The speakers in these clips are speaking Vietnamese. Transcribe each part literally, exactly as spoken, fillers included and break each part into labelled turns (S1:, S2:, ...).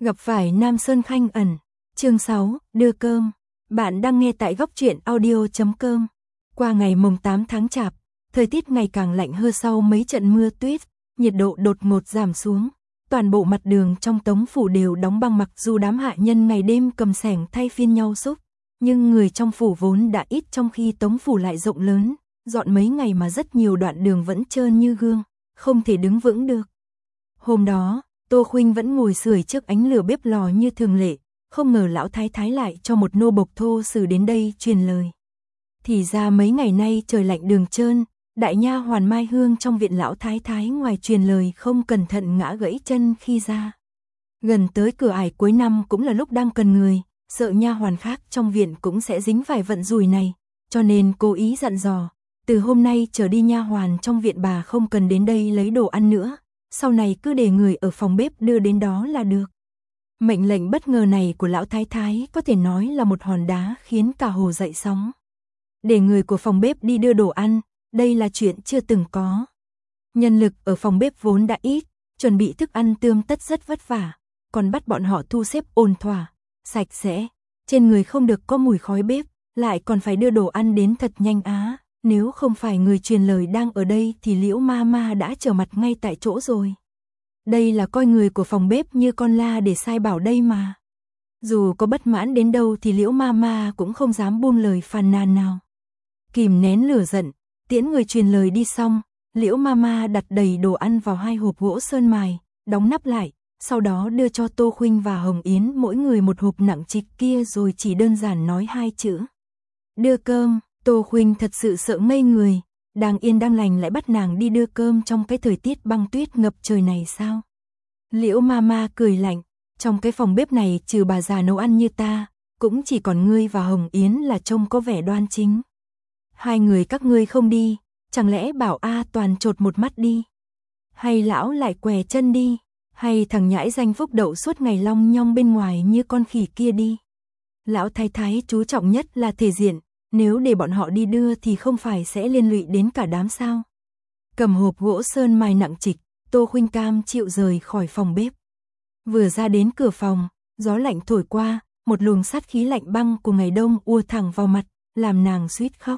S1: Gặp phải Nam Sơn Khanh ẩn. Chương sáu, đưa cơm. Bạn đang nghe tại góc truyện audio chấm com. Qua ngày mùng tám tháng Chạp, thời tiết ngày càng lạnh hơn sau mấy trận mưa tuyết, nhiệt độ đột ngột giảm xuống. Toàn bộ mặt đường trong Tống phủ đều đóng băng, mặc dù đám hạ nhân ngày đêm cầm xẻng thay phiên nhau xúc, nhưng người trong phủ vốn đã ít, trong khi Tống phủ lại rộng lớn, dọn mấy ngày mà rất nhiều đoạn đường vẫn trơn như gương, không thể đứng vững được. Hôm đó, Tô Khuynh vẫn ngồi sưởi trước ánh lửa bếp lò như thường lệ, không ngờ lão thái thái lại cho một nô bộc thô sử đến đây truyền lời. Thì ra mấy ngày nay trời lạnh đường trơn, đại nha hoàn Mai Hương trong viện lão thái thái ngoài truyền lời không cẩn thận ngã gãy chân khi ra. Gần tới cửa ải cuối năm cũng là lúc đang cần người, sợ nha hoàn khác trong viện cũng sẽ dính phải vận rủi này, cho nên cố ý dặn dò, từ hôm nay trở đi nha hoàn trong viện bà không cần đến đây lấy đồ ăn nữa, sau này cứ để người ở phòng bếp đưa đến đó là được. Mệnh lệnh bất ngờ này của lão thái thái có thể nói là một hòn đá khiến cả hồ dậy sóng. Để người của phòng bếp đi đưa đồ ăn, đây là chuyện chưa từng có. Nhân lực ở phòng bếp vốn đã ít, chuẩn bị thức ăn tươm tất rất vất vả, còn bắt bọn họ thu xếp ổn thỏa, sạch sẽ, trên người không được có mùi khói bếp, lại còn phải đưa đồ ăn đến thật nhanh á. Nếu không phải người truyền lời đang ở đây thì Liễu ma ma đã trở mặt ngay tại chỗ rồi. Đây là coi người của phòng bếp như con la để sai bảo đây mà. Dù có bất mãn đến đâu thì Liễu ma ma cũng không dám buông lời phàn nàn nào. Kìm nén lửa giận, tiễn người truyền lời đi xong, Liễu ma ma đặt đầy đồ ăn vào hai hộp gỗ sơn mài, đóng nắp lại, sau đó đưa cho Tô Khuynh và Hồng Yến mỗi người một hộp nặng trịch kia, rồi chỉ đơn giản nói hai chữ: đưa cơm. Tô Khuynh thật sự sợ ngây người, đang yên đang lành lại bắt nàng đi đưa cơm trong cái thời tiết băng tuyết ngập trời này sao? Liễu ma ma cười lạnh, trong cái phòng bếp này trừ bà già nấu ăn như ta, cũng chỉ còn ngươi và Hồng Yến là trông có vẻ đoan chính. Hai người các ngươi không đi, chẳng lẽ bảo A Toàn trột một mắt đi? Hay lão lại què chân đi? Hay thằng nhãi danh Phúc Đậu suốt ngày long nhong bên ngoài như con khỉ kia đi? Lão thái thái chú trọng nhất là thể diện, nếu để bọn họ đi đưa thì không phải sẽ liên lụy đến cả đám sao? Cầm hộp gỗ sơn mài nặng trịch, Tô Khuynh cam chịu rời khỏi phòng bếp. Vừa ra đến cửa phòng, gió lạnh thổi qua, một luồng sát khí lạnh băng của ngày đông ùa thẳng vào mặt, làm nàng suýt khóc.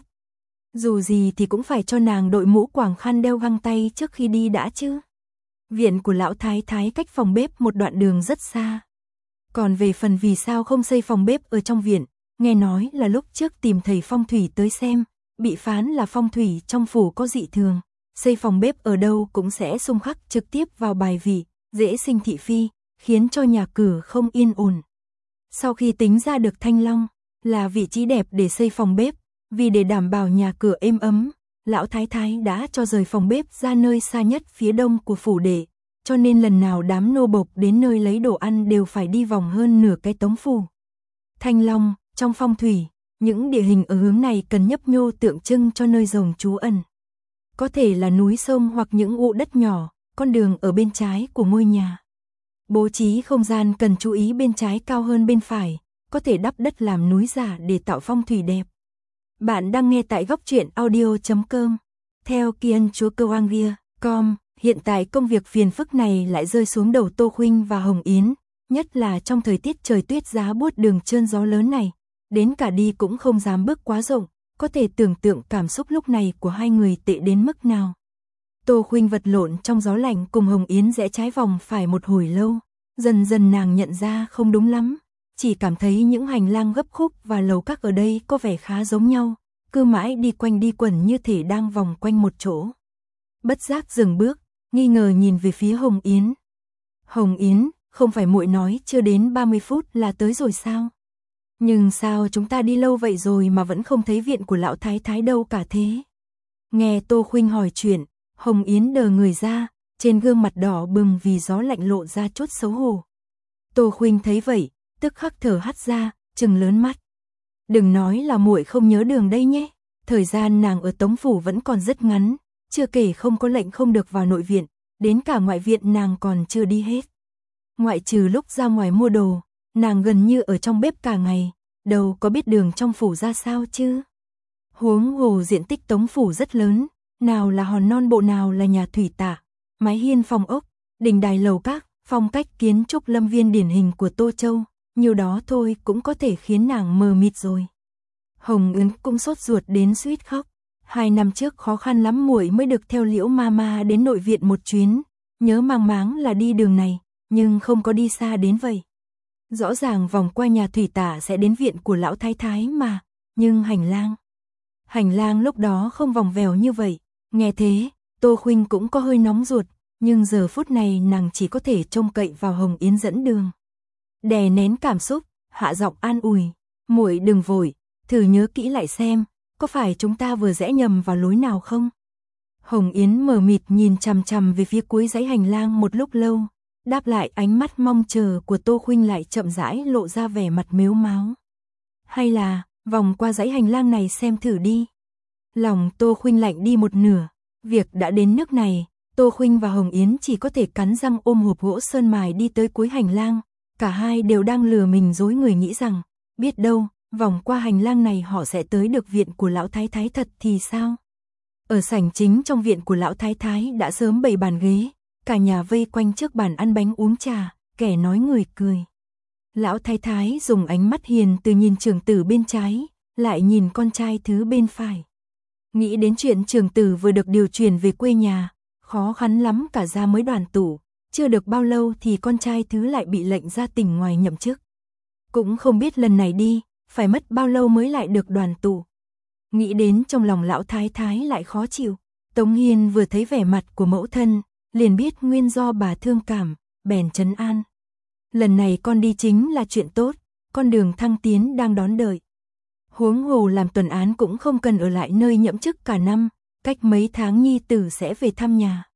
S1: Dù gì thì cũng phải cho nàng đội mũ quàng khăn đeo găng tay trước khi đi đã chứ. Viện của lão thái thái cách phòng bếp một đoạn đường rất xa. Còn về phần vì sao không xây phòng bếp ở trong viện, nghe nói là lúc trước tìm thầy phong thủy tới xem, bị phán là phong thủy trong phủ có dị thường, xây phòng bếp ở đâu cũng sẽ xung khắc trực tiếp vào bài vị, dễ sinh thị phi, khiến cho nhà cửa không yên ổn. Sau khi tính ra được Thanh Long là vị trí đẹp để xây phòng bếp, vì để đảm bảo nhà cửa êm ấm, lão thái thái đã cho rời phòng bếp ra nơi xa nhất phía đông của phủ đệ, cho nên lần nào đám nô bộc đến nơi lấy đồ ăn đều phải đi vòng hơn nửa cái Tống phủ. Thanh Long, trong phong thủy, những địa hình ở hướng này cần nhấp nhô tượng trưng cho nơi rồng trú ẩn. Có thể là núi sông hoặc những ụ đất nhỏ, con đường ở bên trái của ngôi nhà. Bố trí không gian cần chú ý bên trái cao hơn bên phải, có thể đắp đất làm núi giả để tạo phong thủy đẹp. Bạn đang nghe tại góc truyện audio chấm com. Theo Kiên Chúa Cơ Anglia chấm com, hiện tại công việc phiền phức này lại rơi xuống đầu Tô Khuynh và Hồng Yến, nhất là trong thời tiết trời tuyết giá buốt đường trơn gió lớn này. Đến cả đi cũng không dám bước quá rộng, có thể tưởng tượng cảm xúc lúc này của hai người tệ đến mức nào. Tô Khuynh vật lộn trong gió lạnh cùng Hồng Yến rẽ trái vòng phải một hồi lâu, dần dần nàng nhận ra không đúng lắm, chỉ cảm thấy những hành lang gấp khúc và lầu các ở đây có vẻ khá giống nhau, cứ mãi đi quanh đi quẩn như thể đang vòng quanh một chỗ. Bất giác dừng bước, nghi ngờ nhìn về phía Hồng Yến. Hồng Yến, không phải muội nói chưa đến ba mươi phút là tới rồi sao? Nhưng sao chúng ta đi lâu vậy rồi mà vẫn không thấy viện của lão thái thái đâu cả thế? Nghe Tô Khuynh hỏi chuyện, Hồng Yến đờ người ra, trên gương mặt đỏ bừng vì gió lạnh lộ ra chút xấu hổ. Tô Khuynh thấy vậy, tức khắc thở hắt ra, trừng lớn mắt. Đừng nói là muội không nhớ đường đây nhé, thời gian nàng ở Tống phủ vẫn còn rất ngắn, chưa kể không có lệnh không được vào nội viện, đến cả ngoại viện nàng còn chưa đi hết. Ngoại trừ lúc ra ngoài mua đồ, nàng gần như ở trong bếp cả ngày, đâu có biết đường trong phủ ra sao chứ. Huống hồ diện tích Tống phủ rất lớn, nào là hòn non bộ nào là nhà thủy tạ, mái hiên phòng ốc, đình đài lầu các, phong cách kiến trúc lâm viên điển hình của Tô Châu, nhiều đó thôi cũng có thể khiến nàng mờ mịt rồi. Hồng Yến cũng sốt ruột đến suýt khóc. Hai năm trước khó khăn lắm muội mới được theo Liễu Mama đến nội viện một chuyến, nhớ mang máng là đi đường này, nhưng không có đi xa đến vậy. Rõ ràng vòng qua nhà thủy tả sẽ đến viện của lão thái thái mà, nhưng hành lang. Hành lang lúc đó không vòng vèo như vậy, nghe thế, Tô Khuynh cũng có hơi nóng ruột, nhưng giờ phút này nàng chỉ có thể trông cậy vào Hồng Yến dẫn đường. Đè nén cảm xúc, hạ giọng an ủi, muội đừng vội, thử nhớ kỹ lại xem, có phải chúng ta vừa rẽ nhầm vào lối nào không? Hồng Yến mờ mịt nhìn chằm chằm về phía cuối dãy hành lang một lúc lâu, đáp lại ánh mắt mong chờ của Tô Khuynh lại chậm rãi lộ ra vẻ mặt mếu máo. Hay là, vòng qua dãy hành lang này xem thử đi. Lòng Tô Khuynh lạnh đi một nửa, việc đã đến nước này, Tô Khuynh và Hồng Yến chỉ có thể cắn răng ôm hộp gỗ sơn mài đi tới cuối hành lang, cả hai đều đang lừa mình dối người nghĩ rằng, biết đâu, vòng qua hành lang này họ sẽ tới được viện của lão thái thái thật thì sao? Ở sảnh chính trong viện của lão thái thái đã sớm bày bàn ghế, cả nhà vây quanh trước bàn ăn bánh uống trà, kẻ nói người cười. Lão thái thái dùng ánh mắt hiền từ nhìn trưởng tử bên trái, lại nhìn con trai thứ bên phải. Nghĩ đến chuyện trưởng tử vừa được điều chuyển về quê nhà, khó khăn lắm cả gia mới đoàn tụ, chưa được bao lâu thì con trai thứ lại bị lệnh ra tỉnh ngoài nhậm chức. Cũng không biết lần này đi, phải mất bao lâu mới lại được đoàn tụ. Nghĩ đến trong lòng lão thái thái lại khó chịu, Tống Hiên vừa thấy vẻ mặt của mẫu thân, liền biết nguyên do bà thương cảm, bèn trấn an. Lần này con đi chính là chuyện tốt, con đường thăng tiến đang đón đợi. Huống hồ làm tuần án cũng không cần ở lại nơi nhậm chức cả năm, cách mấy tháng nhi tử sẽ về thăm nhà.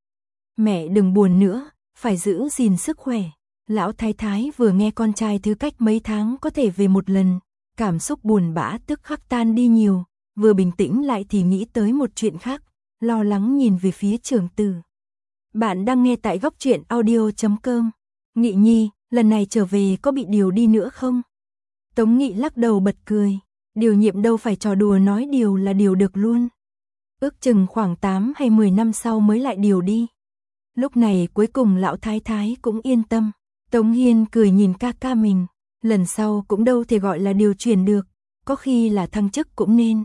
S1: Mẹ đừng buồn nữa, phải giữ gìn sức khỏe. Lão thái thái vừa nghe con trai thứ cách mấy tháng có thể về một lần, cảm xúc buồn bã tức khắc tan đi nhiều, vừa bình tĩnh lại thì nghĩ tới một chuyện khác, lo lắng nhìn về phía trưởng tử. Bạn đang nghe tại góc truyện audio chấm com. Nghị Nhi, lần này trở về có bị điều đi nữa không? Tống Nghị lắc đầu bật cười, điều nhiệm đâu phải trò đùa, nói điều là điều được luôn. Ước chừng khoảng tám hay mười năm sau mới lại điều đi. Lúc này cuối cùng lão thái thái cũng yên tâm. Tống Hiên cười nhìn ca ca mình, lần sau cũng đâu thể gọi là điều chuyển được, có khi là thăng chức cũng nên.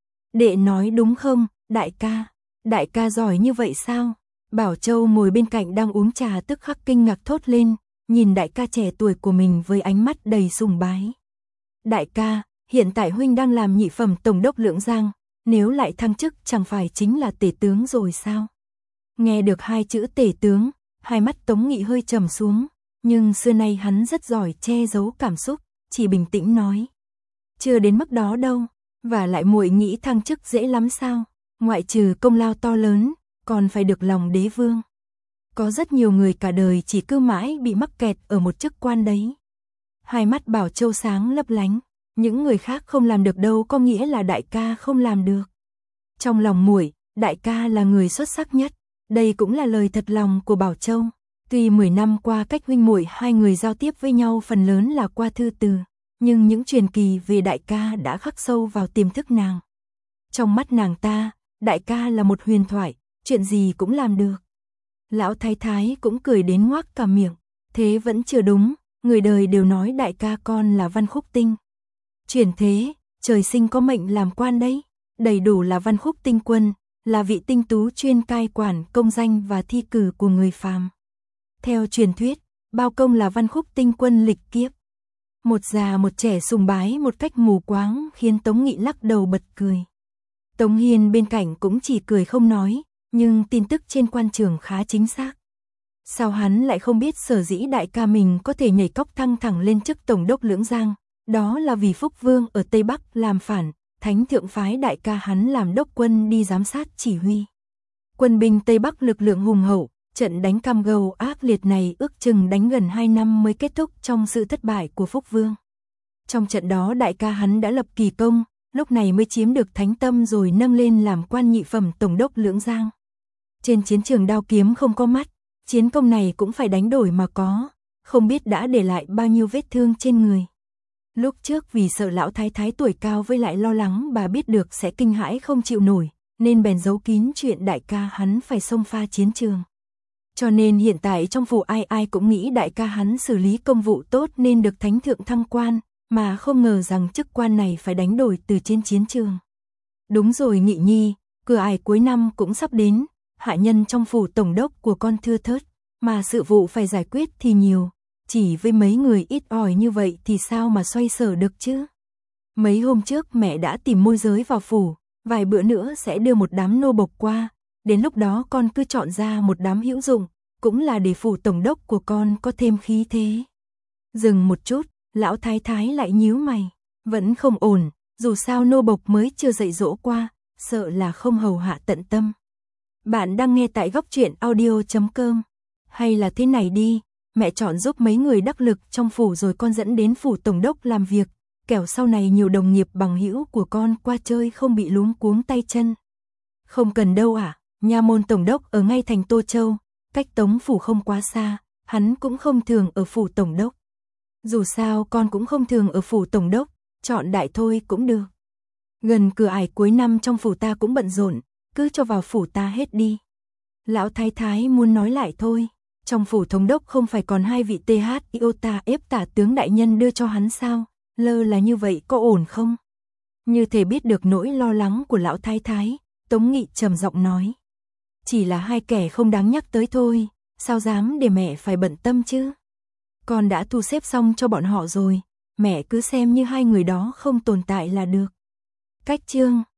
S1: Đệ nói đúng không, đại ca? Đại ca giỏi như vậy sao? Bảo Châu ngồi bên cạnh đang uống trà tức khắc kinh ngạc thốt lên, nhìn đại ca trẻ tuổi của mình với ánh mắt đầy sùng bái. Đại ca, hiện tại huynh đang làm nhị phẩm tổng đốc Lưỡng Giang, nếu lại thăng chức chẳng phải chính là tể tướng rồi sao? Nghe được hai chữ tể tướng, hai mắt Tống Nghị hơi trầm xuống, nhưng xưa nay hắn rất giỏi che giấu cảm xúc, chỉ bình tĩnh nói. Chưa đến mức đó đâu, và lại muội nghĩ thăng chức dễ lắm sao? Ngoại trừ công lao to lớn, còn phải được lòng đế vương. Có rất nhiều người cả đời chỉ cứ mãi bị mắc kẹt ở một chức quan đấy. Hai mắt Bảo Châu sáng lấp lánh, những người khác không làm được đâu có nghĩa là đại ca không làm được. Trong lòng muội, đại ca là người xuất sắc nhất, đây cũng là lời thật lòng của Bảo Châu. Tuy mười năm qua cách huynh muội hai người giao tiếp với nhau phần lớn là qua thư từ, nhưng những truyền kỳ về đại ca đã khắc sâu vào tiềm thức nàng. Trong mắt nàng ta, đại ca là một huyền thoại, chuyện gì cũng làm được. Lão thái thái cũng cười đến ngoác cả miệng, thế vẫn chưa đúng, người đời đều nói đại ca con là Văn Khúc Tinh. Chuyển thế, trời sinh có mệnh làm quan đấy, đầy đủ là Văn Khúc Tinh quân, là vị tinh tú chuyên cai quản công danh và thi cử của người phàm. Theo truyền thuyết, bao công là Văn Khúc Tinh quân lịch kiếp. Một già một trẻ sùng bái một cách mù quáng khiến Tống Nghị lắc đầu bật cười. Tống Hiên bên cạnh cũng chỉ cười không nói, nhưng tin tức trên quan trường khá chính xác. Sao hắn lại không biết sở dĩ đại ca mình có thể nhảy cóc thăng thẳng lên chức tổng đốc Lưỡng Giang, đó là vì Phúc Vương ở Tây Bắc làm phản, Thánh Thượng phái đại ca hắn làm đốc quân đi giám sát chỉ huy. Quân binh Tây Bắc lực lượng hùng hậu, trận đánh cam go ác liệt này ước chừng đánh gần hai năm mới kết thúc trong sự thất bại của Phúc Vương. Trong trận đó đại ca hắn đã lập kỳ công, lúc này mới chiếm được thánh tâm rồi nâng lên làm quan nhị phẩm tổng đốc Lưỡng Giang. Trên chiến trường đao kiếm không có mắt, chiến công này cũng phải đánh đổi mà có, không biết đã để lại bao nhiêu vết thương trên người. Lúc trước vì sợ lão thái thái tuổi cao với lại lo lắng bà biết được sẽ kinh hãi không chịu nổi, nên bèn giấu kín chuyện đại ca hắn phải xông pha chiến trường. Cho nên hiện tại trong phủ ai ai cũng nghĩ đại ca hắn xử lý công vụ tốt nên được thánh thượng thăng quan, mà không ngờ rằng chức quan này phải đánh đổi từ trên chiến trường. Đúng rồi Nghị Nhi, cửa ải cuối năm cũng sắp đến, hạ nhân trong phủ tổng đốc của con thưa thớt, mà sự vụ phải giải quyết thì nhiều, chỉ với mấy người ít ỏi như vậy thì sao mà xoay sở được chứ. Mấy hôm trước mẹ đã tìm môi giới vào phủ, vài bữa nữa sẽ đưa một đám nô bộc qua, đến lúc đó con cứ chọn ra một đám hữu dụng, cũng là để phủ tổng đốc của con có thêm khí thế. Dừng một chút, lão thái thái lại nhíu mày, vẫn không ổn, dù sao nô bộc mới chưa dạy dỗ qua, sợ là không hầu hạ tận tâm. Bạn đang nghe tại góc truyện audio chấm com. Hay là thế này đi, mẹ chọn giúp mấy người đắc lực trong phủ rồi con dẫn đến phủ tổng đốc làm việc, kẻo sau này nhiều đồng nghiệp bằng hữu của con qua chơi không bị luống cuống tay chân. Không cần đâu ạ, à, nhà môn tổng đốc ở ngay thành Tô Châu, cách Tống phủ không quá xa, hắn cũng không thường ở phủ tổng đốc. Dù sao con cũng không thường ở phủ tổng đốc, chọn đại thôi cũng được. Gần cửa ải cuối năm trong phủ ta cũng bận rộn, cứ cho vào phủ ta hết đi. Lão thái thái muốn nói lại thôi, trong phủ thống đốc không phải còn hai vị tê hát iota ép tả tướng đại nhân đưa cho hắn sao, lơ là như vậy có ổn không? Như thể biết được nỗi lo lắng của lão thái thái, Tống Nghị trầm giọng nói. Chỉ là hai kẻ không đáng nhắc tới thôi, sao dám để mẹ phải bận tâm chứ? Con đã thu xếp xong cho bọn họ rồi, mẹ cứ xem như hai người đó không tồn tại là được. Cách chương